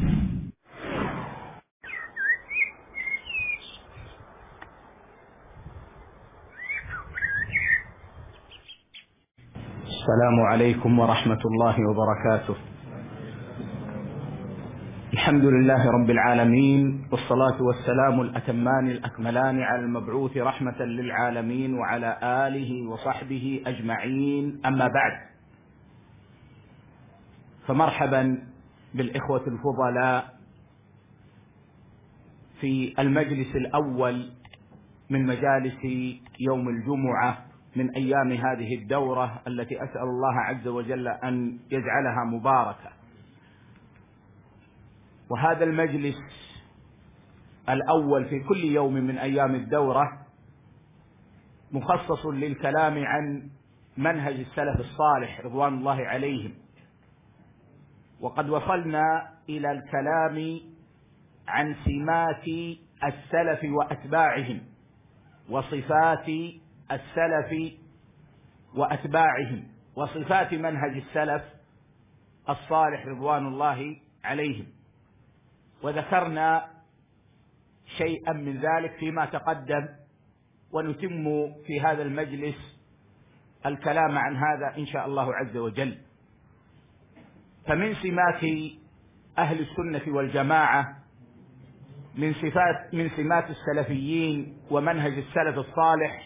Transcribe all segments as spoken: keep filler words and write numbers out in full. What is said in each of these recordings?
السلام عليكم ورحمة الله وبركاته. الحمد لله رب العالمين، والصلاة والسلام الأتمان الأكملان على المبعوث رحمة للعالمين وعلى آله وصحبه أجمعين، أما بعد، فمرحبا بالإخوة الفضلاء في المجلس الأول من مجالس يوم الجمعة من أيام هذه الدورة التي أسأل الله عز وجل أن يجعلها مباركة. وهذا المجلس الأول في كل يوم من أيام الدورة مخصص للكلام عن منهج السلف الصالح رضوان الله عليهم، وقد وصلنا إلى الكلام عن سمات السلف وأتباعهم وصفات السلف وأتباعهم وصفات منهج السلف الصالح رضوان الله عليهم، وذكرنا شيئا من ذلك فيما تقدم، ونتم في هذا المجلس الكلام عن هذا إن شاء الله عز وجل. فمن سمات أهل السنة والجماعة، من صفات من سمات السلفيين ومنهج السلف الصالح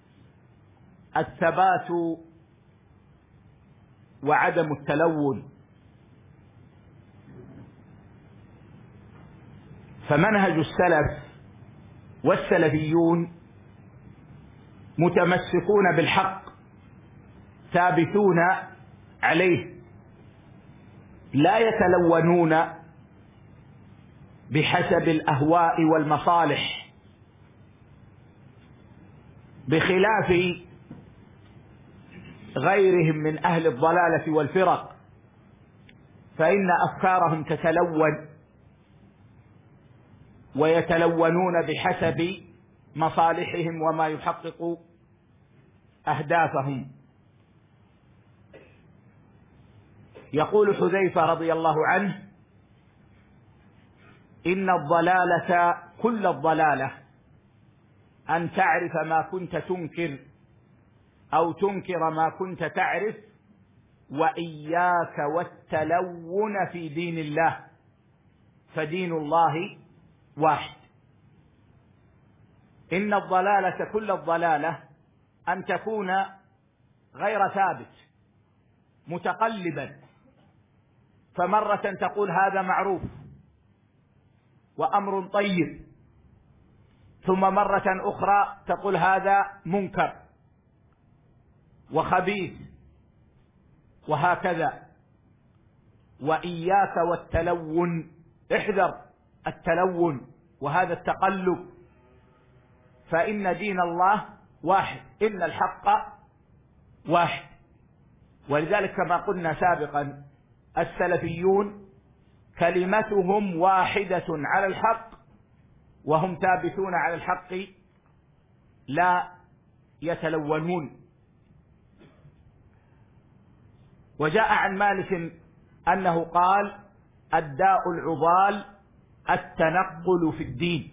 الثبات وعدم التلون. فمنهج السلف والسلفيون متمسكون بالحق ثابتون عليه، لا يتلونون بحسب الأهواء والمصالح، بخلاف غيرهم من أهل الضلالة والفرق، فإن أفكارهم تتلون ويتلونون بحسب مصالحهم وما يحقق أهدافهم. يقول حذيفة رضي الله عنه: إن الضلالة كل الضلالة أن تعرف ما كنت تنكر أو تنكر ما كنت تعرف، وإياك والتلون في دين الله، فدين الله واحد. إن الضلالة كل الضلالة أن تكون غير ثابت متقلبا، فمرة تقول هذا معروف وأمر طيب، ثم مرة أخرى تقول هذا منكر وخبيث، وهكذا. وإياك والتلون، احذر التلون وهذا التقلب، فإن دين الله واحد، إن الحق واحد. ولذلك كما قلنا سابقا، السلفيون كلمتهم واحدة على الحق، وهم ثابتون على الحق لا يتلونون. وجاء عن مالك أنه قال: الداء العضال التنقل في الدين.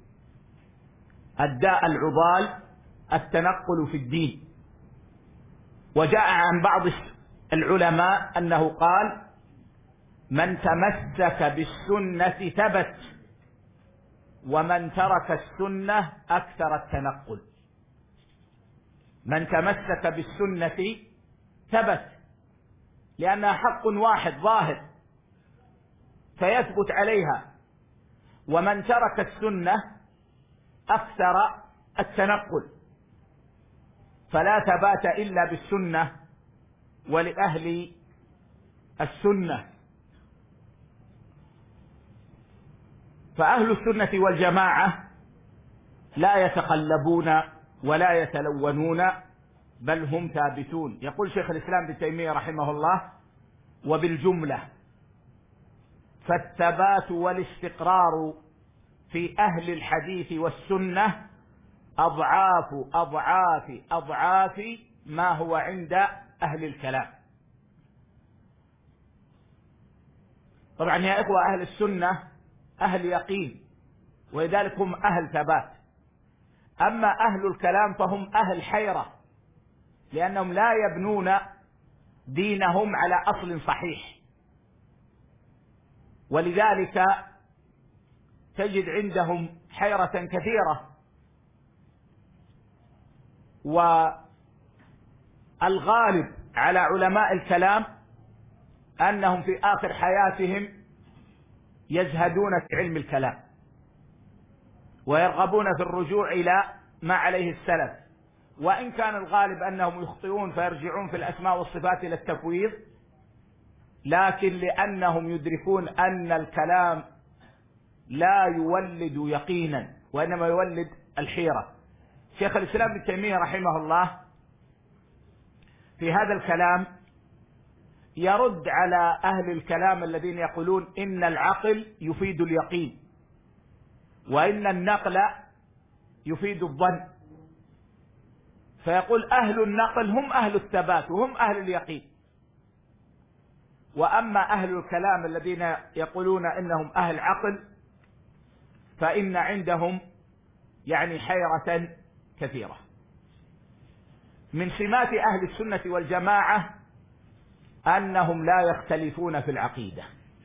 الداء العضال التنقل في الدين. وجاء عن بعض العلماء أنه قال: من تمسك بالسنة ثبت، ومن ترك السنة أكثر التنقل. من تمسك بالسنة ثبت، لأنها حق واحد ظاهر فيثبت عليها، ومن ترك السنة أكثر التنقل، فلا ثبات إلا بالسنة ولأهل السنة. فأهل السنة والجماعة لا يتقلبون ولا يتلونون، بل هم ثابتون. يقول شيخ الإسلام ابن تيمية رحمه الله: وبالجملة فالثبات والاستقرار في أهل الحديث والسنة أضعاف أضعاف أضعاف ما هو عند أهل الكلام. طبعا يا إخوة، أهل السنة أهل يقين، ولذلك هم أهل ثبات. أما أهل الكلام فهم أهل حيرة، لأنهم لا يبنون دينهم على أصل صحيح، ولذلك تجد عندهم حيرة كثيرة. والغالب على علماء الكلام أنهم في آخر حياتهم يزهدون في علم الكلام ويرغبون في الرجوع إلى ما عليه السلف، وإن كان الغالب أنهم يخطئون فيرجعون في الأسماء والصفات إلى التفويض، لكن لأنهم يدركون أن الكلام لا يولد يقينا وإنما يولد الحيرة. شيخ الإسلام ابن تيمية رحمه الله في هذا الكلام يرد على أهل الكلام الذين يقولون إن العقل يفيد اليقين وإن النقل يفيد الظن، فيقول أهل النقل هم أهل الثبات وهم أهل اليقين، وأما أهل الكلام الذين يقولون إنهم أهل عقل فإن عندهم يعني حيرة كثيرة. من سمات أهل السنة والجماعة أنهم لا يختلفون في العقيدة،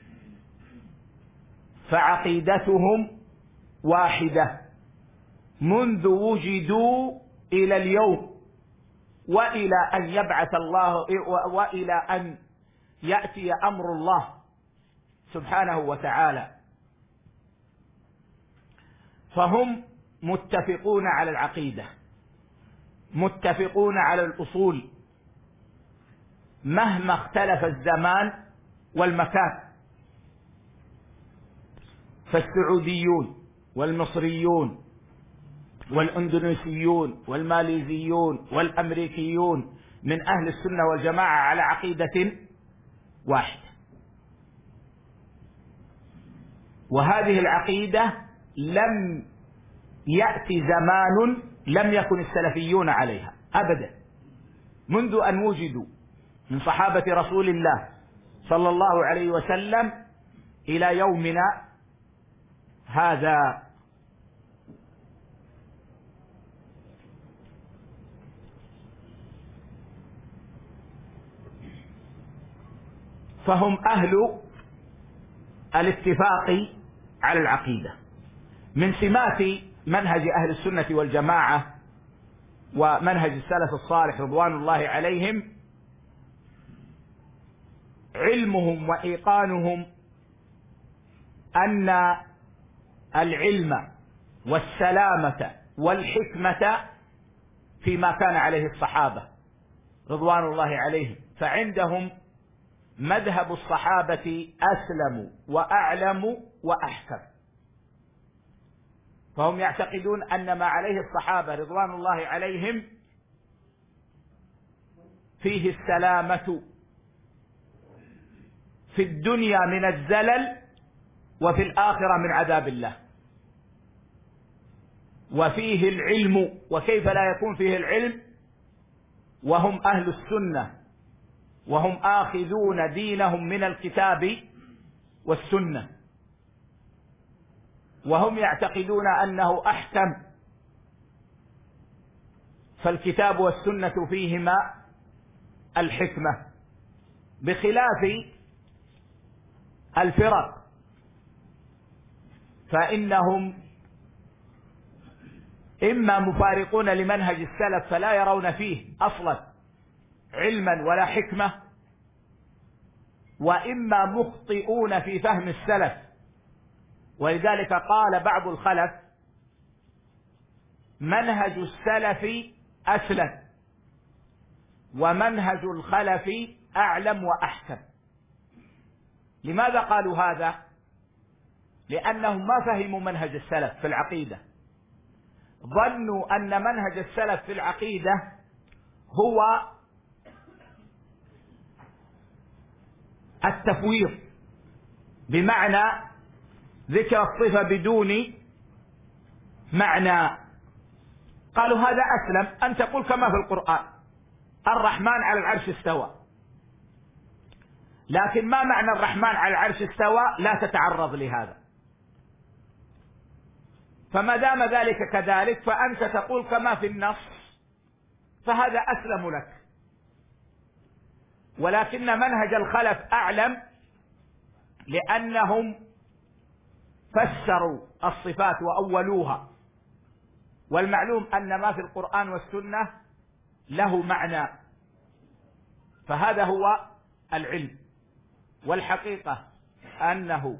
فعقيدتهم واحدة منذ وجدوا إلى اليوم وإلى أن يبعث الله وإلى أن يأتي أمر الله سبحانه وتعالى، فهم متفقون على العقيدة، متفقون على الأصول مهما اختلف الزمان والمكان. فالسعوديون والمصريون والأندونيسيون والماليزيون والأمريكيون من أهل السنة والجماعة على عقيدة واحدة، وهذه العقيدة لم يأتي زمان لم يكن السلفيون عليها أبدا، منذ أن وجدوا من صحابة رسول الله صلى الله عليه وسلم إلى يومنا هذا. فهم أهل الاتفاق على العقيدة. من سمات منهج أهل السنة والجماعة ومنهج السلف الصالح رضوان الله عليهم علمهم وإيقانهم أن العلم والسلامة والحكمة فيما كان عليه الصحابة رضوان الله عليهم، فعندهم مذهب الصحابة أسلم وأعلم وأحكم، فهم يعتقدون أن ما عليه الصحابة رضوان الله عليهم فيه السلامة في الدنيا من الزلل وفي الآخرة من عذاب الله، وفيه العلم، وكيف لا يكون فيه العلم وهم أهل السنة وهم آخذون دينهم من الكتاب والسنة، وهم يعتقدون أنه أحكم، فالكتاب والسنة فيهما الحكمة، بخلاف الفرق فإنهم إما مفارقون لمنهج السلف فلا يرون فيه أصلا علما ولا حكمة، وإما مخطئون في فهم السلف، ولذلك قال بعض الخلف منهج السلف أسلم ومنهج الخلف أعلم وأحكم. لماذا قالوا هذا؟ لأنهم ما فهموا منهج السلف في العقيدة، ظنوا أن منهج السلف في العقيدة هو التفويض، بمعنى ذكر الصفة بدون معنى. قالوا هذا أسلم أن تقول كما في القرآن الرحمن على العرش استوى، لكن ما معنى الرحمن على العرش استوى؟ لا تتعرض لهذا. فما دام ذلك كذلك فأنت تقول كما في النص، فهذا أسلم لك. ولكن منهج الخلف أعلم، لأنهم فسروا الصفات وأولوها، والمعلوم أن ما في القرآن والسنة له معنى، فهذا هو العلم. والحقيقة أنه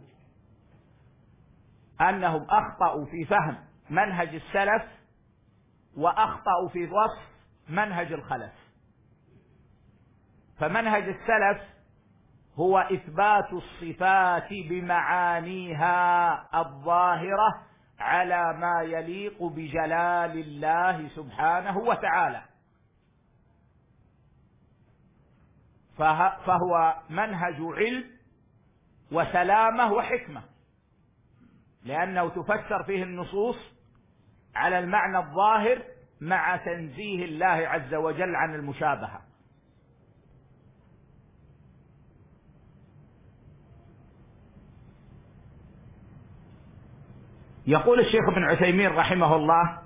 أنهم أخطأوا في فهم منهج السلف، وأخطأوا في وصف منهج الخلف. فمنهج السلف هو إثبات الصفات بمعانيها الظاهرة على ما يليق بجلال الله سبحانه وتعالى، فهو منهج علم وسلامة وحكمة، لأنه تفسر فيه النصوص على المعنى الظاهر مع تنزيه الله عز وجل عن المشابهة. يقول الشيخ ابن عثيمين رحمه الله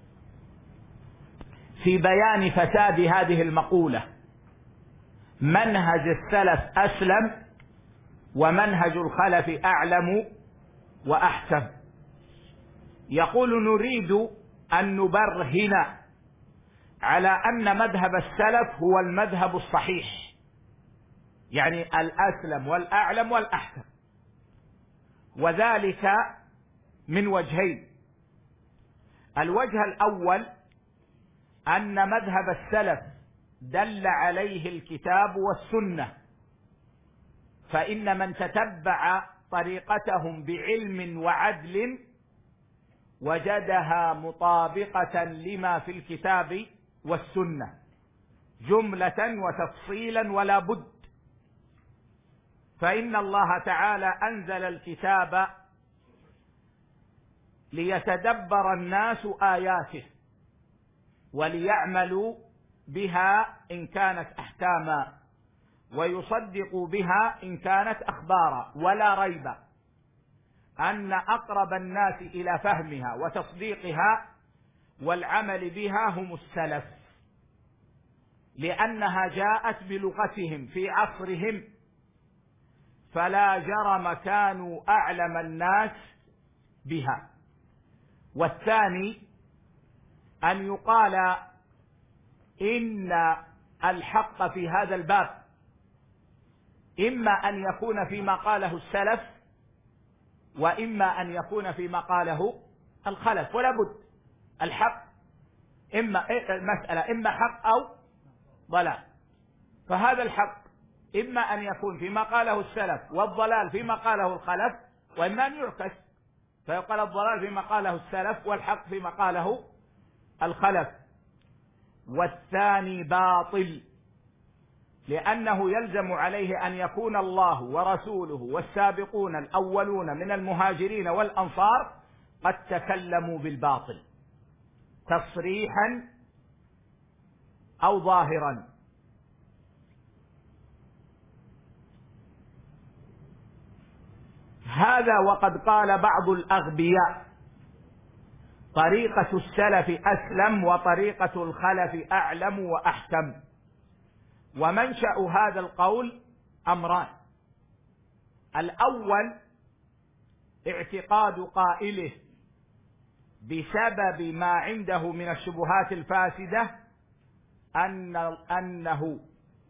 في بيان فساد هذه المقولة: منهج السلف أسلم، ومنهج الخلف أعلم وأحكم. يقول: نريد أن نبرهن على أن مذهب السلف هو المذهب الصحيح، يعني الأسلم والأعلم والأحكم، وذلك من وجهين. الوجه الأول أن مذهب السلف دل عليه الكتاب والسنة، فإن من تتبع طريقتهم بعلم وعدل وجدها مطابقة لما في الكتاب والسنة جملة وتفصيلا ولا بد. فإن الله تعالى أنزل الكتاب ليتدبر الناس آياته وليعملوا بها إن كانت أحكاما، ويصدقوا بها إن كانت أخبارا. ولا ريب أن أقرب الناس إلى فهمها وتصديقها والعمل بها هم السلف، لأنها جاءت بلغتهم في عصرهم، فلا جرم كانوا أعلم الناس بها. والثاني أن يقال إن الحق في هذا الباب إما أن يكون فيما قاله السلف، وإما أن يكون فيما قاله الخلف، ولا بد. الحق إما المسألة إما حق أو ضلال، فهذا الحق إما أن يكون فيما قاله السلف والضلال فيما قاله الخلف، وإما أن يعكس فيقال الضلال فيما قاله السلف والحق فيما قاله الخلف. والثاني باطل، لأنه يلزم عليه أن يكون الله ورسوله والسابقون الأولون من المهاجرين والأنصار قد تكلموا بالباطل تصريحا أو ظاهرا. هذا وقد قال بعض الأغبياء: طريقة السلف أسلم وطريقة الخلف أعلم وأحكم. ومنشأ هذا القول أمران: الأول اعتقاد قائله بسبب ما عنده من الشبهات الفاسدة أن أنه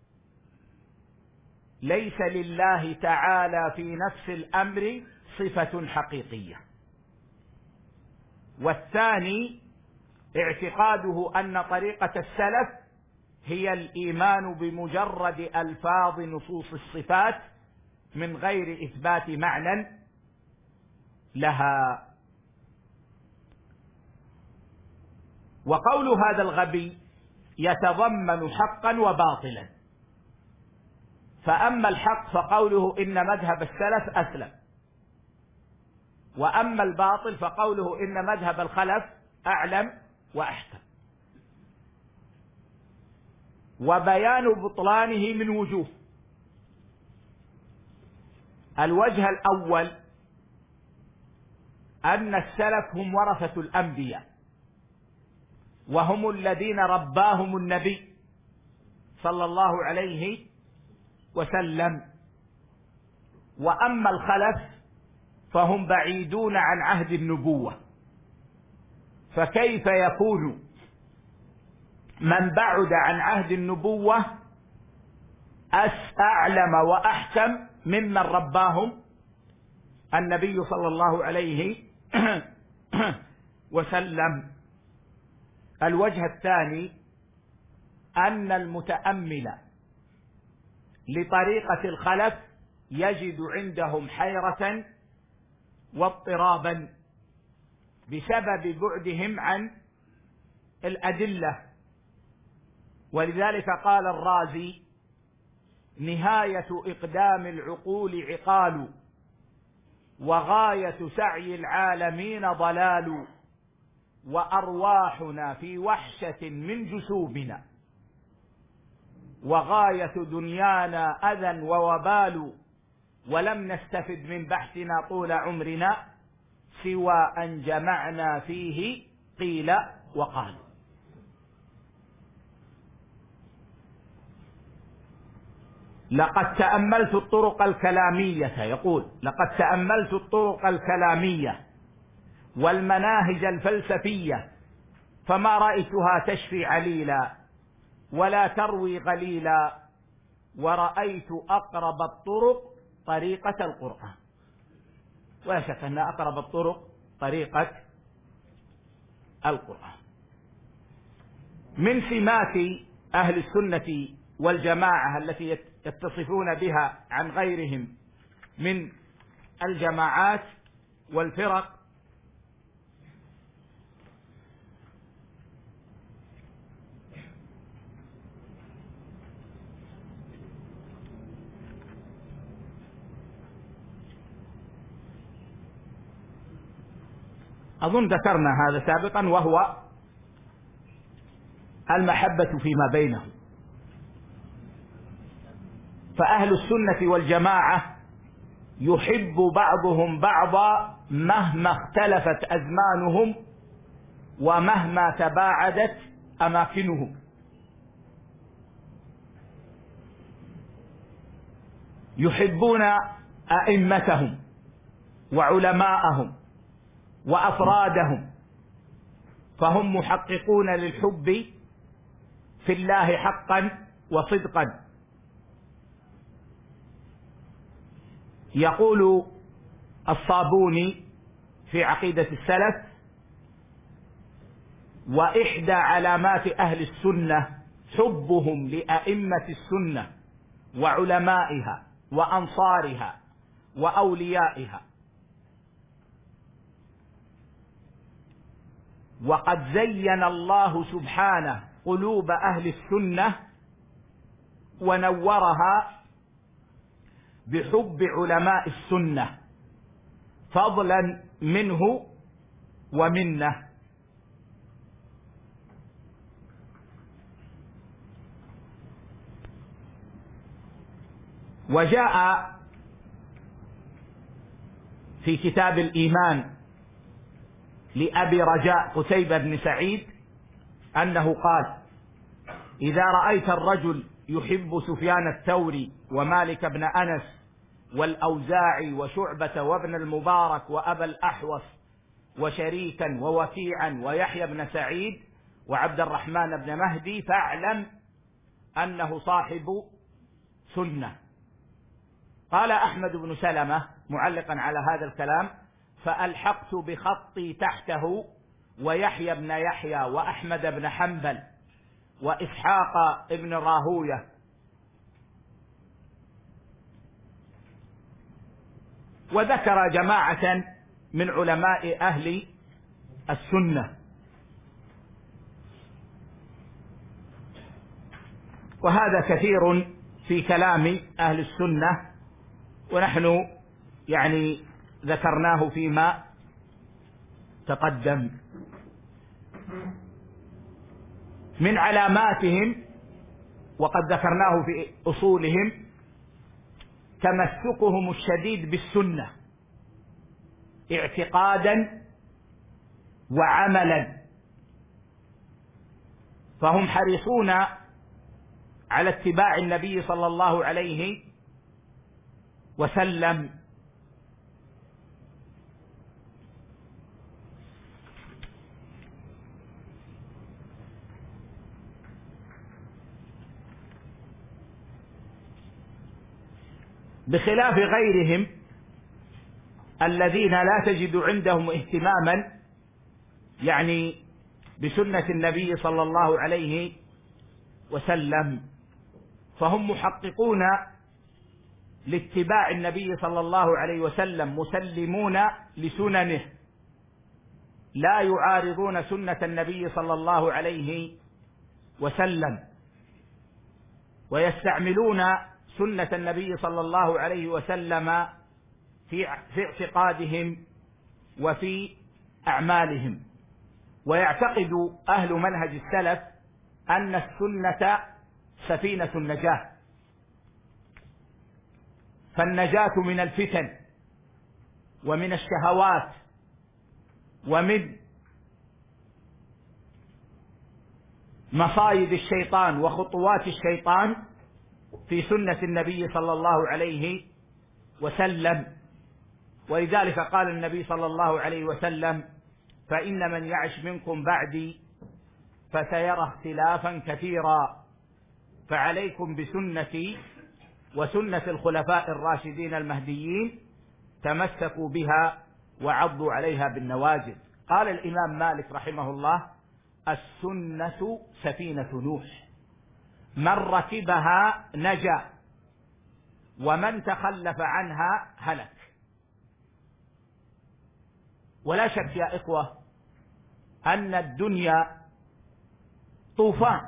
ليس لله تعالى في نفس الأمر صفة حقيقية. والثاني اعتقاده أن طريقة السلف هي الإيمان بمجرد ألفاظ نصوص الصفات من غير إثبات معنى لها. وقول هذا الغبي يتضمن حقا وباطلا. فأما الحق فقوله إن مذهب السلف أسلم، وأما الباطل فقوله إن مذهب الخلف أعلم وأحكم. وبيان بطلانه من وجوه: الوجه الأول أن السلف هم ورثة الأنبياء، وهم الذين رباهم النبي صلى الله عليه وسلم. وأما الخلف فهم بعيدون عن عهد النبوة، فكيف يكون من بعد عن عهد النبوة أعلم وأحكم ممن رباهم النبي صلى الله عليه وسلم؟ الوجه الثاني أن المتأمل لطريقة الخلف يجد عندهم حيرة واضطرابا بسبب بعدهم عن الأدلة. ولذلك قال الرازي: نهاية إقدام العقول عقال، وغاية سعي العالمين ضلال، وأرواحنا في وحشة من جسومنا، وغاية دنيانا أذى ووبال، ولم نستفد من بحثنا طول عمرنا سوى أن جمعنا فيه قيل وقال. لقد تأملت الطرق الكلامية، يقول: لقد تأملت الطرق الكلامية والمناهج الفلسفية، فما رأيتها تشفي عليلا ولا تروي غليلا، ورأيت أقرب الطرق طريقة القرآن. ولا شك أن أقرب الطرق طريقة القرآن. من سمات أهل السنة والجماعة التي يتصفون بها عن غيرهم من الجماعات والفرق أظن ذكرنا هذا سابقا، وهو المحبة فيما بينهم. فأهل السنة والجماعة يحب بعضهم بعضا مهما اختلفت أزمانهم ومهما تباعدت أماكنهم. يحبون أئمتهم وعلماءهم وأفرادهم، فهم محققون للحب في الله حقا وصدقا. يقول الصابوني في عقيدة السلف: وإحدى علامات أهل السنة حبهم لأئمة السنة وعلمائها وأنصارها وأوليائها. وقد زين الله سبحانه قلوب أهل السنة ونورها بحب علماء السنة فضلا منه ومنه. وجاء في كتاب الإيمان لأبي رجاء قتيبة بن سعيد أنه قال: إذا رأيت الرجل يحب سفيان الثوري ومالك بن أنس والأوزاعي وشعبة وابن المبارك وأبا الأحوص وشريكا ووكيعا ويحيى بن سعيد وعبد الرحمن بن مهدي، فاعلم أنه صاحب سنة. قال أحمد بن سلمة معلقا على هذا الكلام: فألحقت بخطي تحته ويحيى بن يحيى وأحمد بن حنبل وإسحاق ابن راهوية. وذكر جماعة من علماء أهل السنة. وهذا كثير في كلام أهل السنة، ونحن يعني ذكرناه فيما تقدم. من علاماتهم وقد ذكرناه في أصولهم تمسكهم الشديد بالسنة اعتقادا وعملا، فهم حريصون على اتباع النبي صلى الله عليه وسلم. بخلاف غيرهم الذين لا تجد عندهم اهتماما يعني بسنة النبي صلى الله عليه وسلم، فهم محققون لاتباع النبي صلى الله عليه وسلم، مسلمون لسننه، لا يعارضون سنة النبي صلى الله عليه وسلم، ويستعملون سنة النبي صلى الله عليه وسلم في في اعتقادهم وفي أعمالهم. ويعتقد أهل منهج السلف أن السنة سفينة النجاة، فالنجاة من الفتن ومن الشهوات ومن مصايد الشيطان وخطوات الشيطان في سنة النبي صلى الله عليه وسلم. ولذلك قال النبي صلى الله عليه وسلم: فإن من يعش منكم بعدي فسيرى اختلافا كثيرا، فعليكم بسنتي وسنة الخلفاء الراشدين المهديين، تمسكوا بها وعضوا عليها بالنواجذ. قال الإمام مالك رحمه الله: السنة سفينة نوح، من ركبها نجا ومن تخلف عنها هلك. ولا شك يا إخوة أن الدنيا طوفان،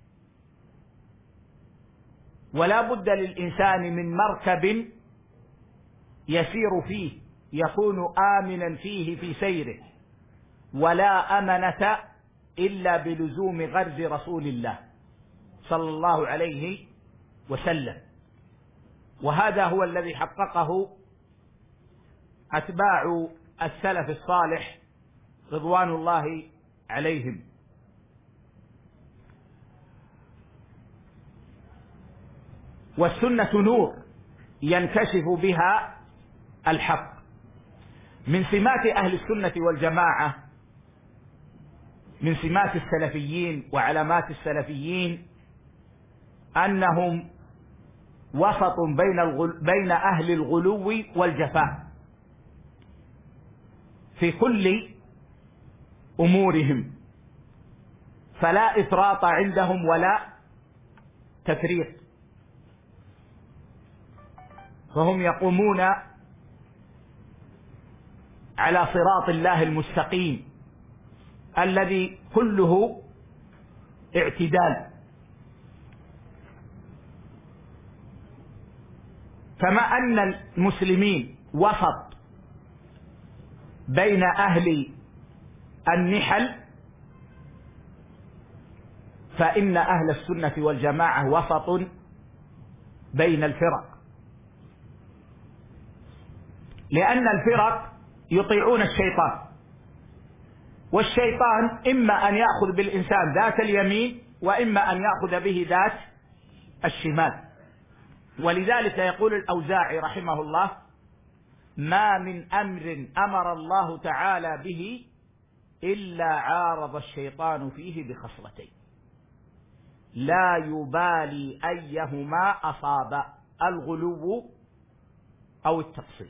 ولا بد للإنسان من مركب يسير فيه يكون آمنا فيه في سيره، ولا أمنة إلا بلزوم غرز رسول الله صلى الله عليه وسلم. وهذا هو الذي حققه أتباع السلف الصالح رضوان الله عليهم. والسنة نور ينكشف بها الحق. من سمات أهل السنة والجماعة، من سمات السلفيين وعلامات السلفيين، أنهم وسط بين الغل... بين أهل الغلو والجفاء في كل أمورهم، فلا إفراط عندهم ولا تفريط، فهم يقومون على صراط الله المستقيم الذي كله اعتدال. كما أن المسلمين وسط بين أهل النحل، فإن أهل السنة والجماعة وسط بين الفرق، لأن الفرق يطيعون الشيطان، والشيطان إما أن يأخذ بالإنسان ذات اليمين وإما أن يأخذ به ذات الشمال. ولذلك يقول الأوزاعي رحمه الله: ما من أمر أمر الله تعالى به إلا عارض الشيطان فيه بخصلتين لا يبالي أيهما أصاب، الغلو أو التقصير.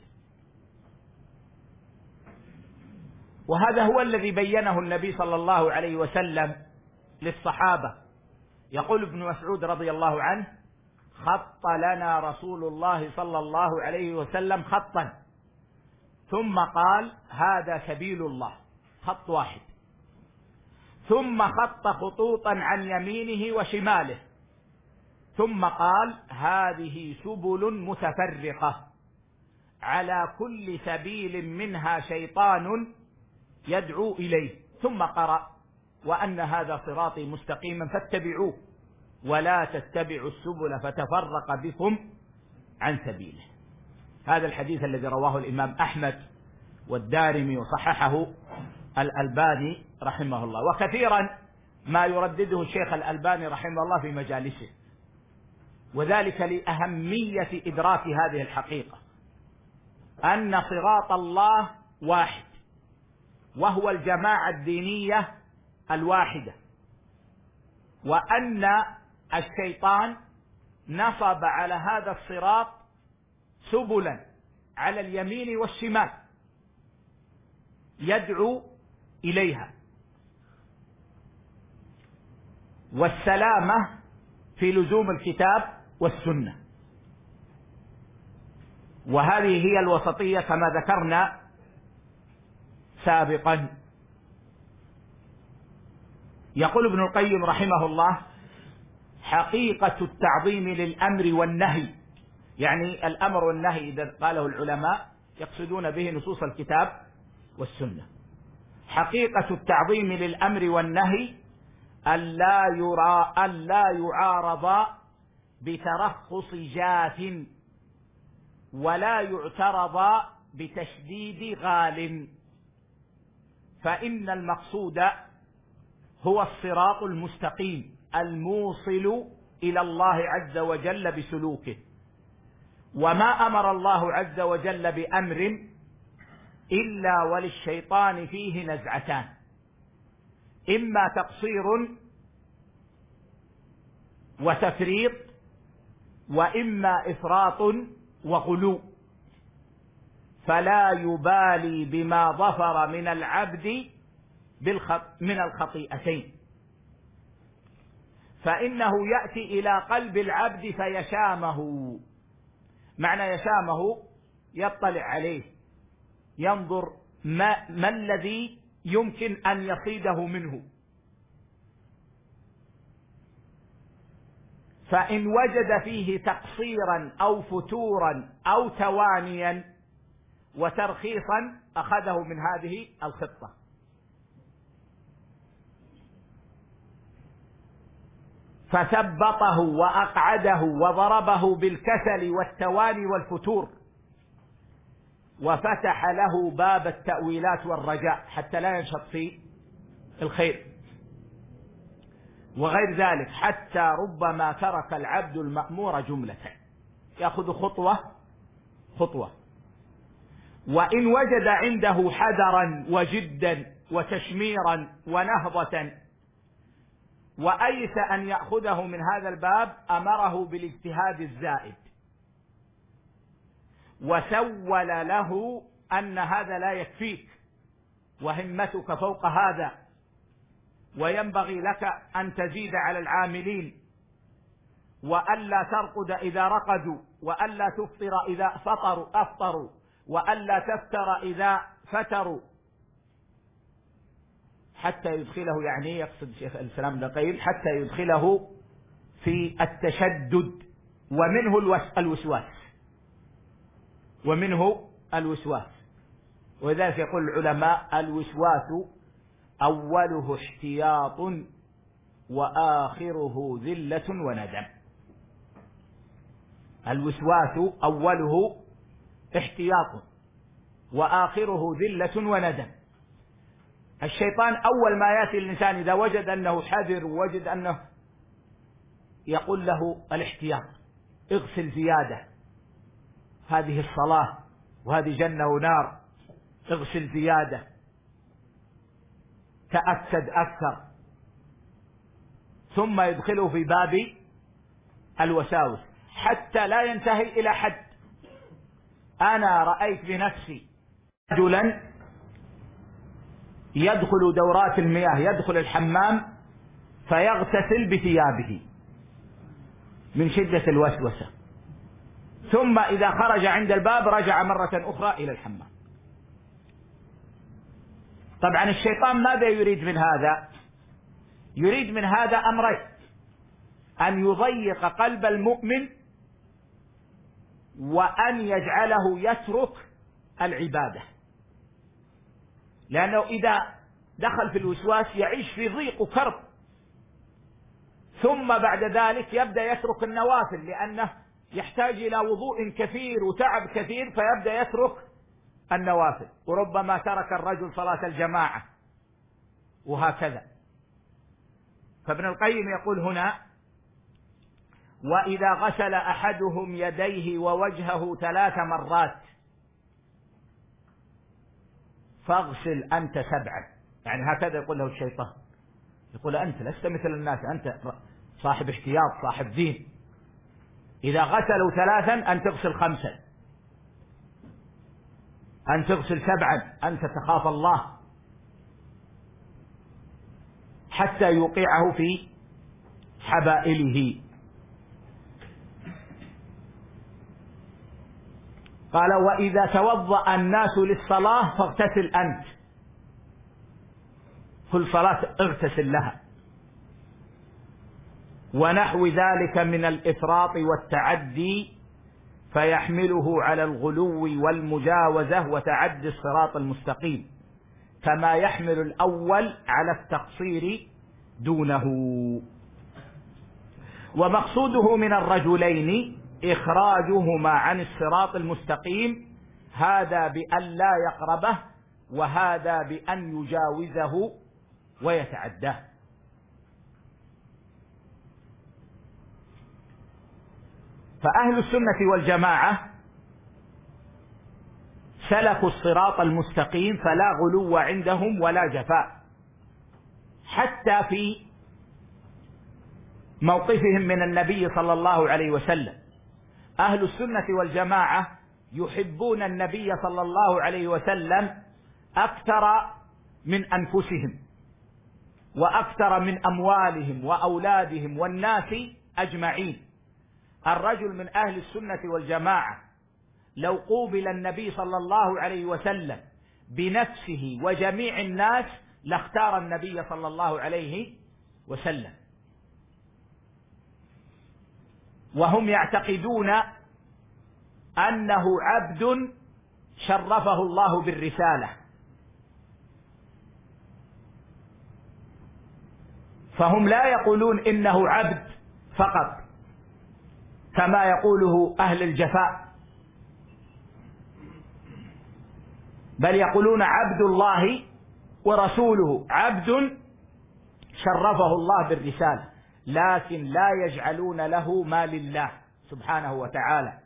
وهذا هو الذي بينه النبي صلى الله عليه وسلم للصحابة. يقول ابن مسعود رضي الله عنه: خط لنا رسول الله صلى الله عليه وسلم خطا، ثم قال: هذا سبيل الله، خط واحد، ثم خط خطوطا عن يمينه وشماله، ثم قال: هذه سبل متفرقة على كل سبيل منها شيطان يدعو إليه، ثم قرأ: وأن هذا صراطي مستقيما فاتبعوه ولا تتبعوا السبل فتفرق بكم عن سبيله. هذا الحديث الذي رواه الإمام أحمد والدارمي وصححه الألباني رحمه الله، وكثيرا ما يردده الشيخ الألباني رحمه الله في مجالسه، وذلك لأهمية إدراك هذه الحقيقة، أن صراط الله واحد، وهو الجماعة الدينية الواحدة، وأن الشيطان نصب على هذا الصراط سبلا على اليمين والشمال يدعو إليها، والسلامة في لزوم الكتاب والسنة. وهذه هي الوسطية كما ذكرنا سابقا. يقول ابن القيم رحمه الله: حقيقة التعظيم للأمر والنهي، يعني الأمر والنهي إذا قاله العلماء يقصدون به نصوص الكتاب والسنة. حقيقة التعظيم للأمر والنهي ألا يرى ألا يعارض بترخص جاف، ولا يعترض بتشديد غال، فإن المقصود هو الصراط المستقيم الموصل إلى الله عز وجل بسلوكه. وما أمر الله عز وجل بأمر إلا وللشيطان فيه نزعتان، إما تقصير وتفريط، وإما إفراط وغلو، فلا يبالي بما ظفر من العبد من الخطيئتين، فإنه يأتي إلى قلب العبد فيشامه. معنى يشامه يطلع عليه، ينظر ما, ما الذي يمكن أن يصيده منه، فإن وجد فيه تقصيرا أو فتورا أو توانيا وترخيصا أخذه من هذه الخطة. فثبطه وأقعده وضربه بالكسل والتواني والفتور، وفتح له باب التأويلات والرجاء حتى لا ينشط في الخير وغير ذلك، حتى ربما ترك العبد المأمور جملة، يأخذ خطوة خطوة. وإن وجد عنده حذرا وجدا وتشميرا ونهضة وأيس أن يأخذه من هذا الباب، أمره بالاجتهاد الزائد، وسول له أن هذا لا يكفيك وهمتك فوق هذا، وينبغي لك أن تزيد على العاملين، وألا ترقد إذا رقدوا، وألا تفطر إذا فطروا أفطروا، وألا تفتر إذا فتروا، حتى يدخله، يعني يقصد شيخ الإسلام ابن القيم، حتى يدخله في التشدد، ومنه الوسواس ومنه الوسواس ولذلك يقول العلماء: الوسواس أوله احتياط وآخره ذلة وندم. الوسواس أوله احتياط وآخره ذلة وندم. الشيطان أول ما يأتي الإنسان إذا وجد أنه حذر ووجد أنه، يقول له الاحتياط، اغسل زيادة، هذه الصلاة وهذه جنة ونار، اغسل زيادة، تأكد أكثر، ثم يدخله في باب الوساوس حتى لا ينتهي إلى حد. أنا رأيت بنفسي رجلا يدخل دورات المياه، يدخل الحمام فيغتسل بثيابه من شدة الوسوسة، ثم إذا خرج عند الباب رجع مرة أخرى إلى الحمام. طبعا الشيطان ماذا يريد من هذا؟ يريد من هذا أمرين: أن يضيق قلب المؤمن، وأن يجعله يترك العبادة، لأنه إذا دخل في الوسواس يعيش في ضيق وكرب، ثم بعد ذلك يبدأ يترك النوافل، لأنه يحتاج إلى وضوء كثير وتعب كثير فيبدأ يترك النوافل، وربما ترك الرجل صلاة الجماعة وهكذا. فابن القيم يقول هنا: وإذا غسل أحدهم يديه ووجهه ثلاث مرات فاغسل أنت سبعا. يعني هكذا يقول له الشيطان، يقول أنت لست مثل الناس، أنت صاحب احتياط صاحب دين، إذا غسلوا ثلاثا أن تغسل خمسا، أن تغسل سبعا، أنت تخاف الله، حتى يوقعه في حبائله. قال: وإذا توضأ الناس للصلاة فاغتسل أنت، كل صلاة اغتسل لها. ونحو ذلك من الإفراط والتعدي فيحمله على الغلو والمجاوزة وتعدي الصراط المستقيم، كما يحمل الأول على التقصير دونه. ومقصوده من الرجلين إخراجهما عن الصراط المستقيم، هذا بأن لا يقربه وهذا بأن يجاوزه ويتعداه. فأهل السنة والجماعة سلكوا الصراط المستقيم، فلا غلو عندهم ولا جفاء، حتى في موقفهم من النبي صلى الله عليه وسلم. أهل السنة والجماعة يحبون النبي صلى الله عليه وسلم أكثر من أنفسهم وأكثر من أموالهم وأولادهم والناس أجمعين. الرجل من أهل السنة والجماعة لو قوبل النبي صلى الله عليه وسلم بنفسه وجميع الناس لاختار النبي صلى الله عليه وسلم. وهم يعتقدون أنه عبد شرفه الله بالرسالة، فهم لا يقولون إنه عبد فقط كما يقوله أهل الجفاء، بل يقولون عبد الله ورسوله، عبد شرفه الله بالرسالة، لكن لا يجعلون له ما لله سبحانه وتعالى.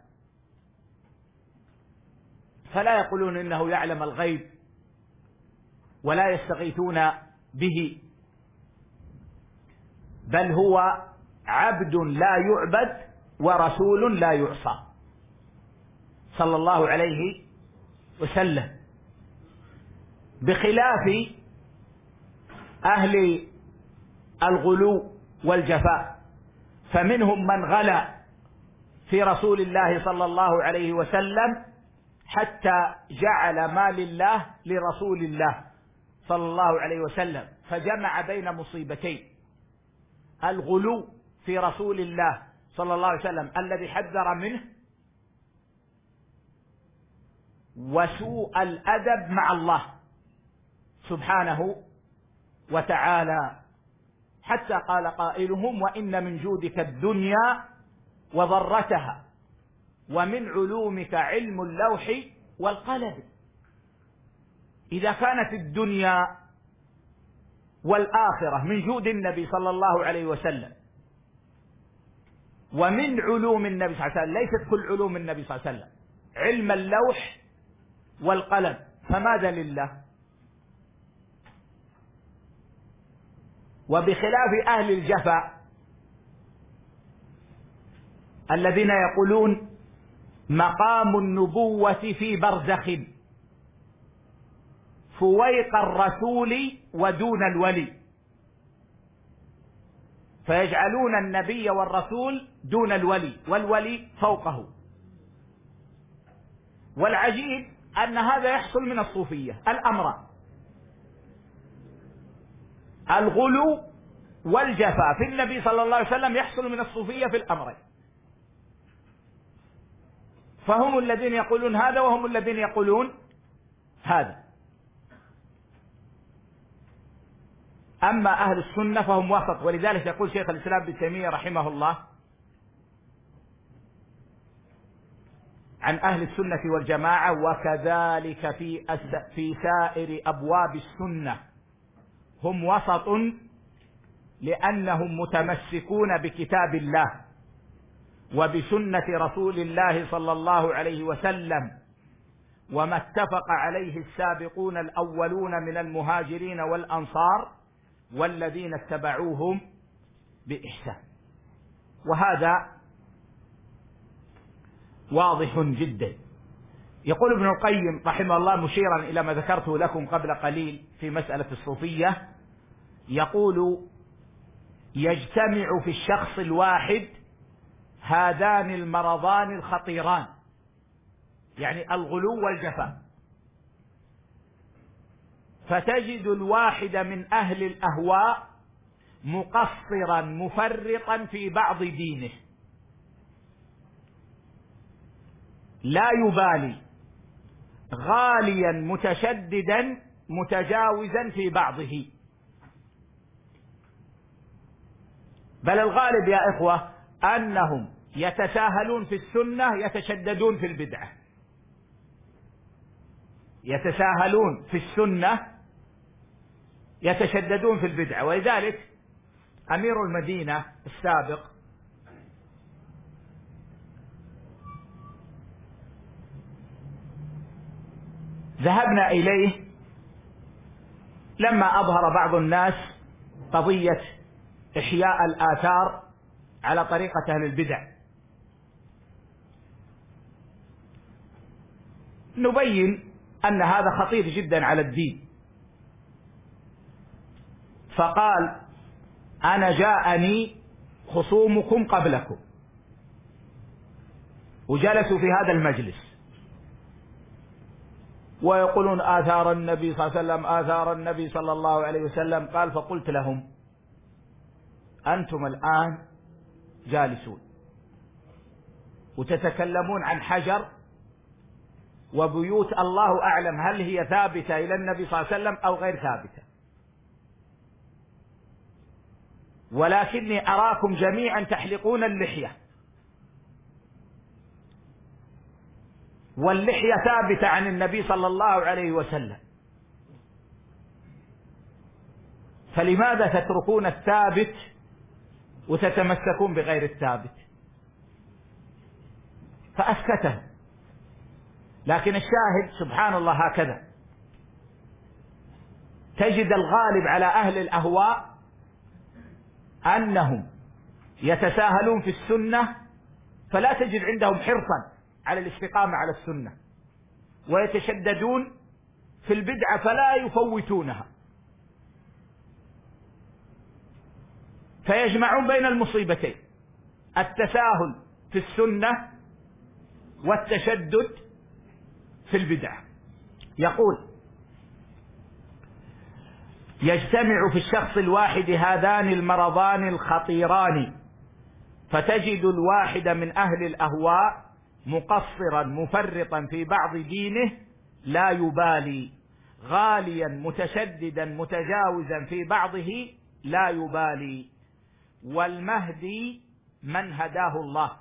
فلا يقولون إنه يعلم الغيب ولا يستغيثون به، بل هو عبد لا يعبد ورسول لا يعصى صلى الله عليه وسلم، بخلاف أهل الغلو والجفاء، فمنهم من غلا في رسول الله صلى الله عليه وسلم حتى جعل ما لله لرسول الله صلى الله عليه وسلم، فجمع بين مصيبتين: الغلو في رسول الله صلى الله عليه وسلم الذي حذر منه، وسوء الأدب مع الله سبحانه وتعالى، حتى قال قائلهم: وإن من جودك الدنيا وضرتها ومن علومك علم اللوح والقلم. إذا كانت الدنيا والآخرة من جود النبي صلى الله عليه وسلم ومن علوم النبي صلى الله عليه وسلم، ليست كل علوم النبي صلى الله عليه وسلم، علم اللوح والقلم، فماذا لله؟ وبخلاف أهل الجفا الذين يقولون مقام النبوة في برزخ فويق الرسول ودون الولي، فيجعلون النبي والرسول دون الولي والولي فوقه. والعجيب أن هذا يحصل من الصوفية الأمر، الغلو والجفا في النبي صلى الله عليه وسلم يحصل من الصوفية في الأمرين، فهم الذين يقولون هذا وهم الذين يقولون هذا. أما أهل السنة فهم وسط، ولذلك يقول شيخ الإسلام ابن تيمية رحمه الله: عن أهل السنة والجماعة، وكذلك في في سائر أبواب السنة هم وسط، لأنهم متمسكون بكتاب الله وبسنة رسول الله صلى الله عليه وسلم، وما اتفق عليه السابقون الأولون من المهاجرين والأنصار والذين اتبعوهم بإحسان. وهذا واضح جدا. يقول ابن القيم رحمه الله مشيرا إلى ما ذكرته لكم قبل قليل في مسألة الصوفية، يقول: يجتمع في الشخص الواحد هذان المرضان الخطيران، يعني الغلو والجفاء، فتجد الواحد من أهل الأهواء مقصرا مفرطا في بعض دينه، لا يبالي، غاليا متشددا متجاوزا في بعضه. بل الغالب يا إخوة أنهم يتساهلون في السنة يتشددون في البدعة، يتساهلون في السنة يتشددون في البدعة. ولذلك أمير المدينة السابق ذهبنا إليه لما أظهر بعض الناس قضية إحياء الآثار على طريقة أهل البدع، نبين أن هذا خطير جدا على الدين. فقال: أنا جاءني خصومكم قبلكم، وجلسوا في هذا المجلس ويقولون آثار النبي صلى الله عليه وسلم، آثار النبي صلى الله عليه وسلم. قال: فقلت لهم: أنتم الآن جالسون وتتكلمون عن حجر وبيوت الله أعلم هل هي ثابتة إلى النبي صلى الله عليه وسلم أو غير ثابتة، ولكني أراكم جميعا تحلقون اللحية، واللحية ثابتة عن النبي صلى الله عليه وسلم، فلماذا تتركون الثابت وتتمسكون بغير الثابت؟ فأسكته. لكن الشاهد سبحان الله هكذا تجد الغالب على أهل الأهواء أنهم يتساهلون في السنة، فلا تجد عندهم حرصا على الاستقامة على السنة، ويتشددون في البدعة فلا يفوتونها، فيجمعون بين المصيبتين: التساهل في السنة والتشدد في البدعة. يقول: يجتمع في الشخص الواحد هذان المرضان الخطيران، فتجد الواحد من أهل الأهواء مقصرا مفرطا في بعض دينه، لا يبالي، غاليا متشددا متجاوزا في بعضه، لا يبالي. والمهدي من هداه الله.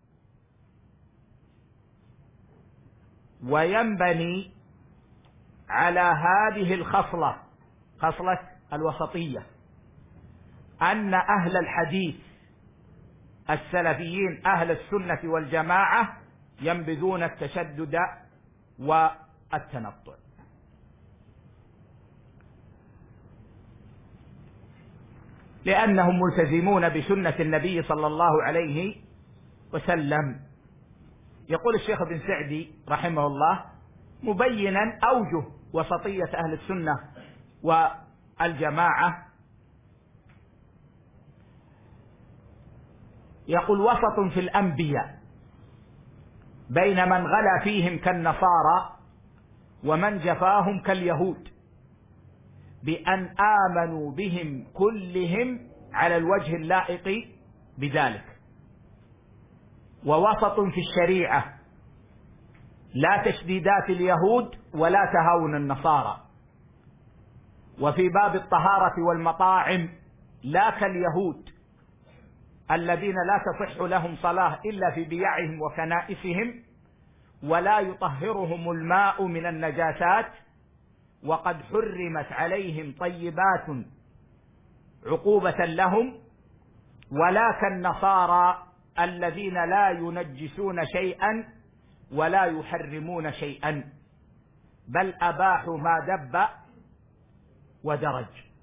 وينبني على هذه الخصلة، خصلة الوسطية، أن أهل الحديث السلفيين أهل السنة والجماعة ينبذون التشدد والتنطع. لأنهم ملتزمون بسنة النبي صلى الله عليه وسلم. يقول الشيخ ابن سعدي رحمه الله مبينا أوجه وسطية أهل السنة والجماعة، يقول: وسط في الأنبياء بين من غلا فيهم كالنصارى ومن جفاهم كاليهود، بأن آمنوا بهم كلهم على الوجه اللائق بذلك. ووسط في الشريعة، لا تشديدات اليهود ولا تهاون النصارى. وفي باب الطهارة والمطاعم لا كاليهود الذين لا تصح لهم صلاة إلا في بيعهم وكنائسهم، ولا يطهرهم الماء من النجاسات، وقد حرمت عليهم طيبات عقوبة لهم، ولا كالنصارى الذين لا ينجسون شيئا ولا يحرمون شيئا، بل أباحوا ما دب ودرج.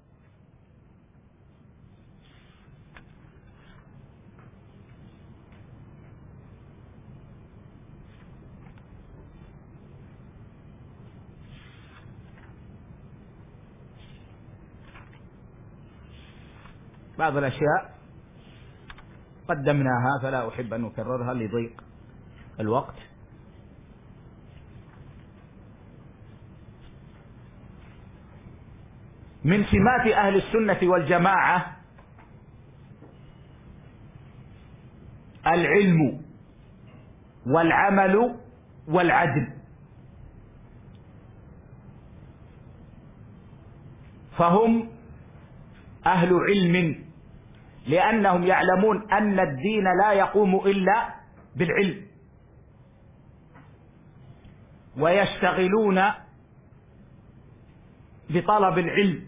بعض الأشياء قدمناها فلا أحب أن أكررها لضيق الوقت. من سمات أهل السنة والجماعة العلم والعمل والعدل، فهم أهل علم، لأنهم يعلمون أن الدين لا يقوم إلا بالعلم، ويشتغلون بطلب العلم،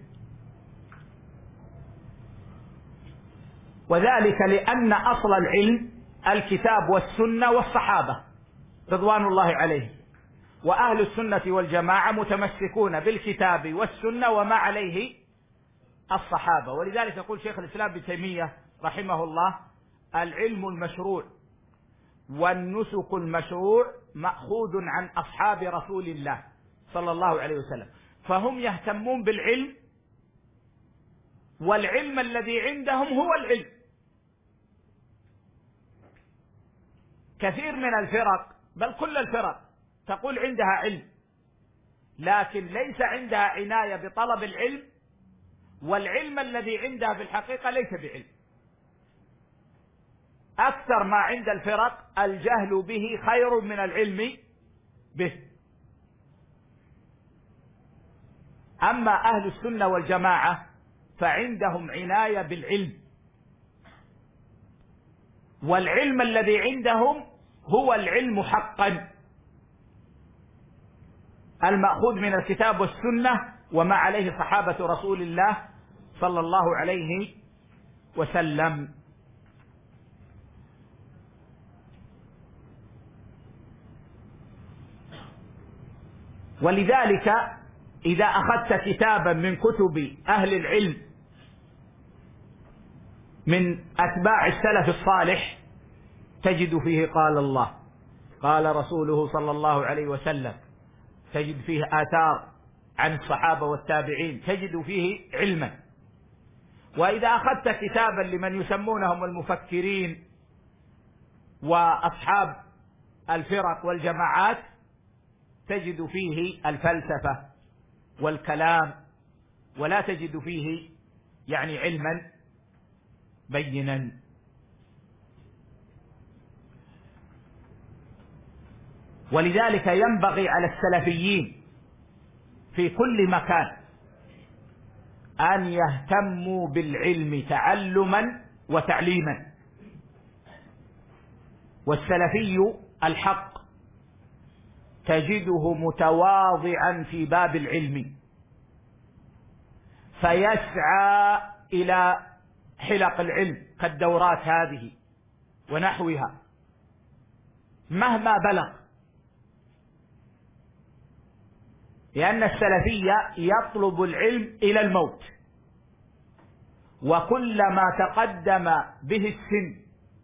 وذلك لأن أصل العلم الكتاب والسنة والصحابة رضوان الله عليهم، وأهل السنة والجماعة متمسكون بالكتاب والسنة وما عليه الصحابة. ولذلك يقول شيخ الإسلام ابن تيمية رحمه الله: العلم المشروع والنسك المشروع مأخوذ عن أصحاب رسول الله صلى الله عليه وسلم، فهم يهتمون بالعلم، والعلم الذي عندهم هو العلم. كثير من الفرق، بل كل الفرق، تقول عندها علم لكن ليس عندها عناية بطلب العلم، والعلم الذي عندها في الحقيقة ليس بعلم. أكثر ما عند الفرق الجهل به خير من العلم به. أما أهل السنة والجماعة فعندهم عناية بالعلم، والعلم الذي عندهم هو العلم حقا المأخوذ من الكتاب والسنة وما عليه صحابة رسول الله صلى الله عليه وسلم. ولذلك إذا أخذت كتابا من كتب أهل العلم من أتباع السلف الصالح تجد فيه قال الله قال رسوله صلى الله عليه وسلم، تجد فيه آثار عن الصحابة والتابعين، تجد فيه علما. وإذا أخذت كتابا لمن يسمونهم المفكرين وأصحاب الفرق والجماعات تجد فيه الفلسفة والكلام، ولا تجد فيه يعني علما بينا. ولذلك ينبغي على السلفيين في كل مكان أن يهتموا بالعلم تعلما وتعليما. والسلفي الحق تجده متواضعا في باب العلم، فيسعى إلى حلق العلم كالدورات هذه ونحوها مهما بلغ، لأن السلفي يطلب العلم إلى الموت، وكلما تقدم به السن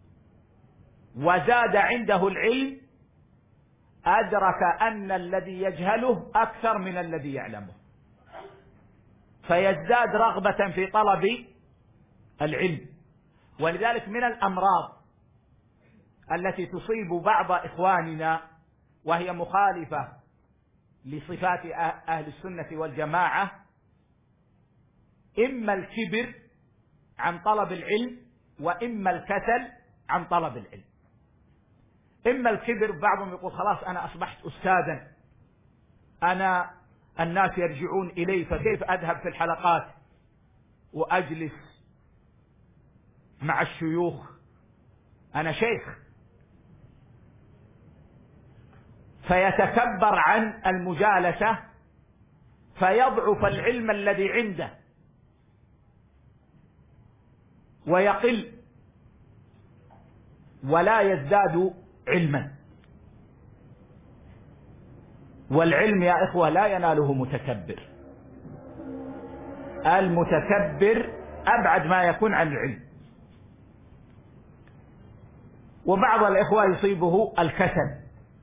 وزاد عنده العلم أدرك أن الذي يجهله أكثر من الذي يعلمه، فيزداد رغبة في طلب العلم. ولذلك من الأمراض التي تصيب بعض إخواننا وهي مخالفة لصفات أهل السنة والجماعة، إما الكبر عن طلب العلم، وإما الكسل عن طلب العلم. إما الكبر، بعضهم يقول خلاص أنا أصبحت أستاذا، أنا الناس يرجعون إلي، فكيف أذهب في الحلقات وأجلس مع الشيوخ، أنا شيخ. فيتكبر عن المجالسة فيضعف العلم الذي عنده ويقل ولا يزداد علما. والعلم يا إخوة لا يناله متكبر، المتكبر أبعد ما يكون عن العلم. وبعض الإخوة يصيبه الكسل،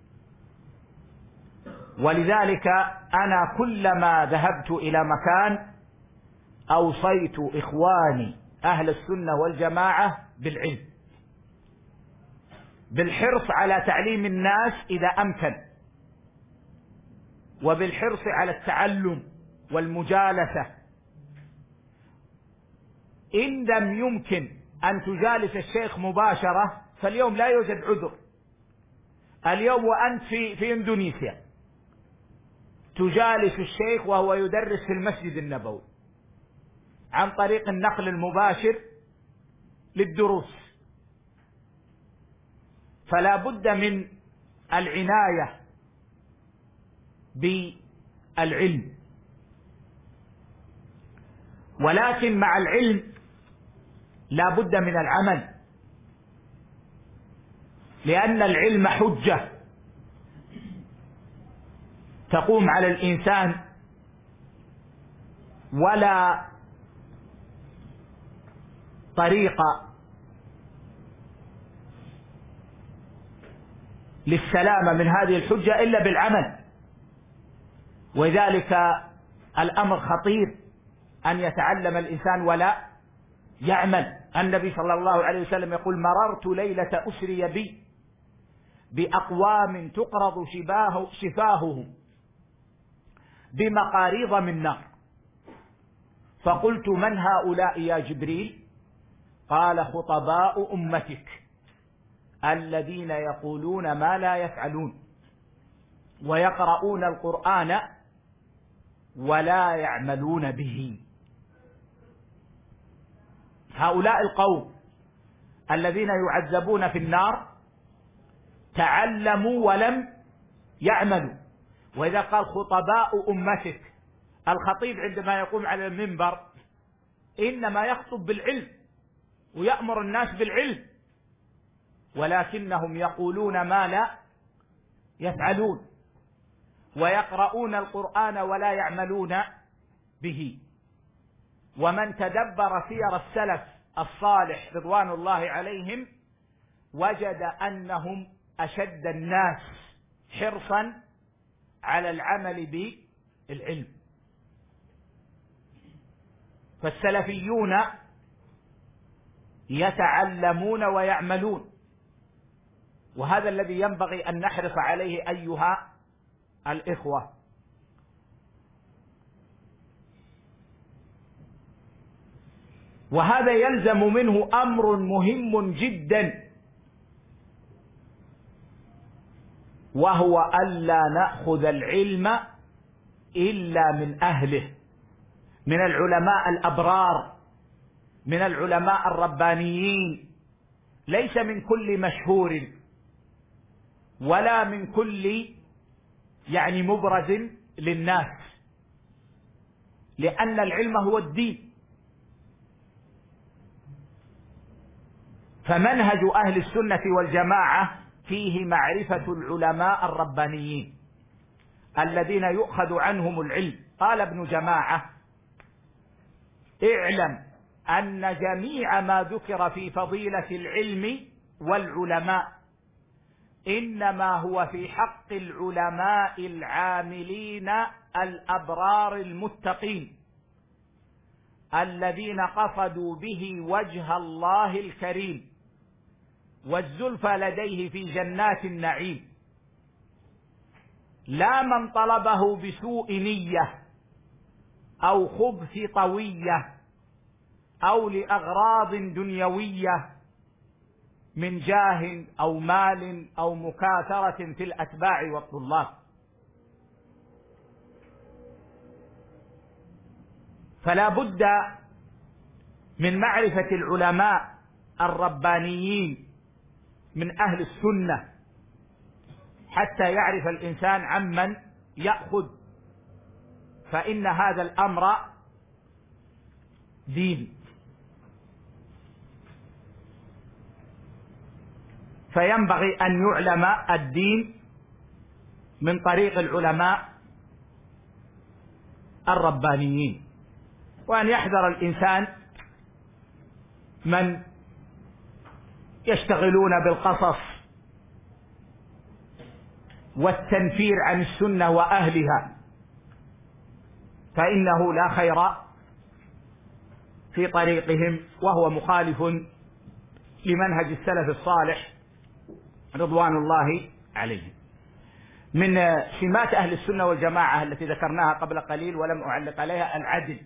ولذلك أنا كلما ذهبت إلى مكان أوصيت إخواني أهل السنة والجماعة بالعلم، بالحرص على تعليم الناس إذا أمكن، وبالحرص على التعلم والمجالسة. إن لم يمكن أن تجالس الشيخ مباشرة فاليوم لا يوجد عذر. اليوم وأنت في, في إندونيسيا تجالس الشيخ وهو يدرس في المسجد النبوي عن طريق النقل المباشر للدروس، فلا بد من العناية بالعلم. ولكن مع العلم لا بد من العمل، لأن العلم حجة تقوم على الإنسان، ولا طريقة للسلامة من هذه الحجة إلا بالعمل. وذلك الأمر خطير أن يتعلم الإنسان ولا يعمل. النبي صلى الله عليه وسلم يقول: مررت ليلة أسري بي بأقوام تقرض شباه شفاههم بمقاريض من نار، فقلت: من هؤلاء يا جبريل؟ قال: خطباء أمتك الذين يقولون ما لا يفعلون ويقرؤون القرآن ولا يعملون به. هؤلاء القوم الذين يعذبون في النار تعلموا ولم يعملوا. وإذا قال خطباء أمتك، الخطيب عندما يقوم على المنبر إنما يخطب بالعلم ويأمر الناس بالعلم، ولكنهم يقولون ما لا يفعلون ويقرؤون القرآن ولا يعملون به. ومن تدبر سير السلف الصالح رضوان الله عليهم وجد أنهم أشد الناس حرصا على العمل بالعلم. فالسلفيون يتعلمون ويعملون، وهذا الذي ينبغي أن نحرص عليه أيها الإخوة. وهذا يلزم منه أمر مهم جدا، وهو ألا نأخذ العلم إلا من أهله، من العلماء الأبرار، من العلماء الربانيين، ليس من كل مشهور ولا من كل يعني مبرز للناس، لأن العلم هو الدين. فمنهج أهل السنة والجماعة فيه معرفة العلماء الربانيين الذين يؤخذ عنهم العلم. قال ابن جماعة: اعلم أن جميع ما ذكر في فضيلة العلم والعلماء إنما هو في حق العلماء العاملين الأبرار المتقين الذين قصدوا به وجه الله الكريم والزلفى لديه في جنات النعيم، لا من طلبه بسوء نية أو خبث طوية أو لأغراض دنيوية من جاه أو مال أو مكاثرة في الأتباع والطلاب. فلا بد من معرفة العلماء الربانيين من أهل السنة حتى يعرف الإنسان عمن يأخذ، فإن هذا الأمر دين. فينبغي أن يعلم الدين من طريق العلماء الربانيين، وأن يحذر الإنسان من يشتغلون بالقصص والتنفير عن السنة وأهلها، فإنه لا خير في طريقهم، وهو مخالف لمنهج السلف الصالح رضوان الله عليهم. من سمات أهل السنة والجماعة التي ذكرناها قبل قليل ولم أعلق عليها العدل،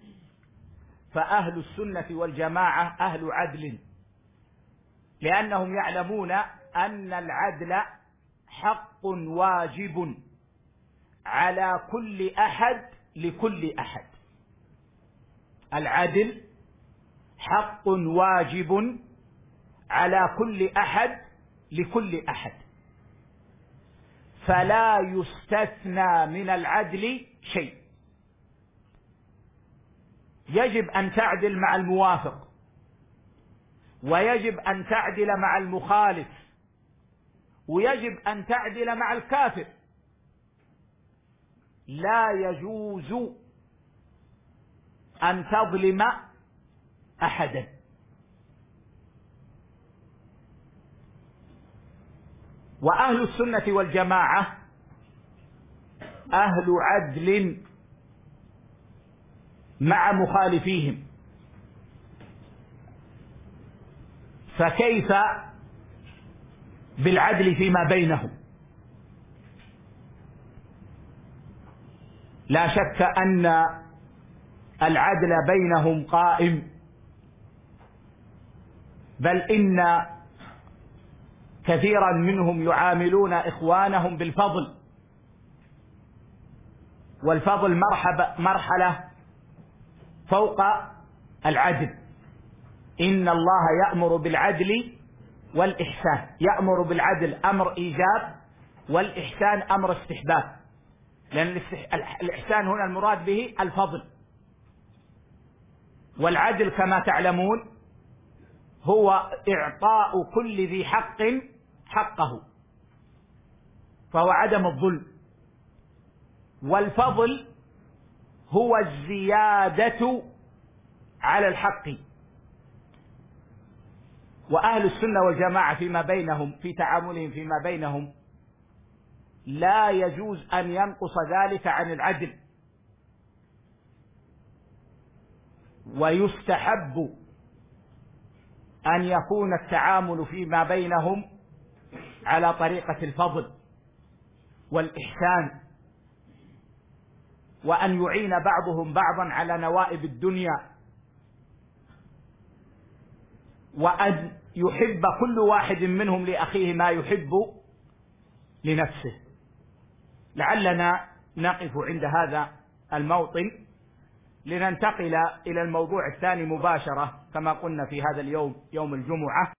فأهل السنة والجماعة أهل عدل، لأنهم يعلمون أن العدل حق واجب على كل أحد لكل أحد. العدل حق واجب على كل أحد لكل أحد، فلا يستثنى من العدل شيء. يجب أن تعدل مع الموافق، ويجب أن تعدل مع المخالف، ويجب أن تعدل مع الكافر. لا يجوز أن تظلم أحدا. وأهل السنة والجماعة أهل عدل مع مخالفيهم، فكيف بالعدل فيما بينهم؟ لا شك أن العدل بينهم قائم، بل إن كثيرا منهم يعاملون إخوانهم بالفضل، والفضل مرحبا مرحلة فوق العدل. إن الله يأمر بالعدل والإحسان، يأمر بالعدل أمر إيجاب، والإحسان أمر استحباب، لأن الإحسان هنا المراد به الفضل. والعدل كما تعلمون هو إعطاء كل ذي حق حقه، فهو عدم الظلم. والفضل هو الزيادة على الحق. وأهل السنة والجماعة فيما بينهم في تعاملهم فيما بينهم لا يجوز أن ينقص ذلك عن العدل، ويستحب أن يكون التعامل فيما بينهم على طريقة الفضل والإحسان، وأن يعين بعضهم بعضا على نوائب الدنيا، وأن يحب كل واحد منهم لأخيه ما يحب لنفسه. لعلنا نقف عند هذا الموطن لننتقل إلى الموضوع الثاني مباشرة كما قلنا في هذا اليوم يوم الجمعة.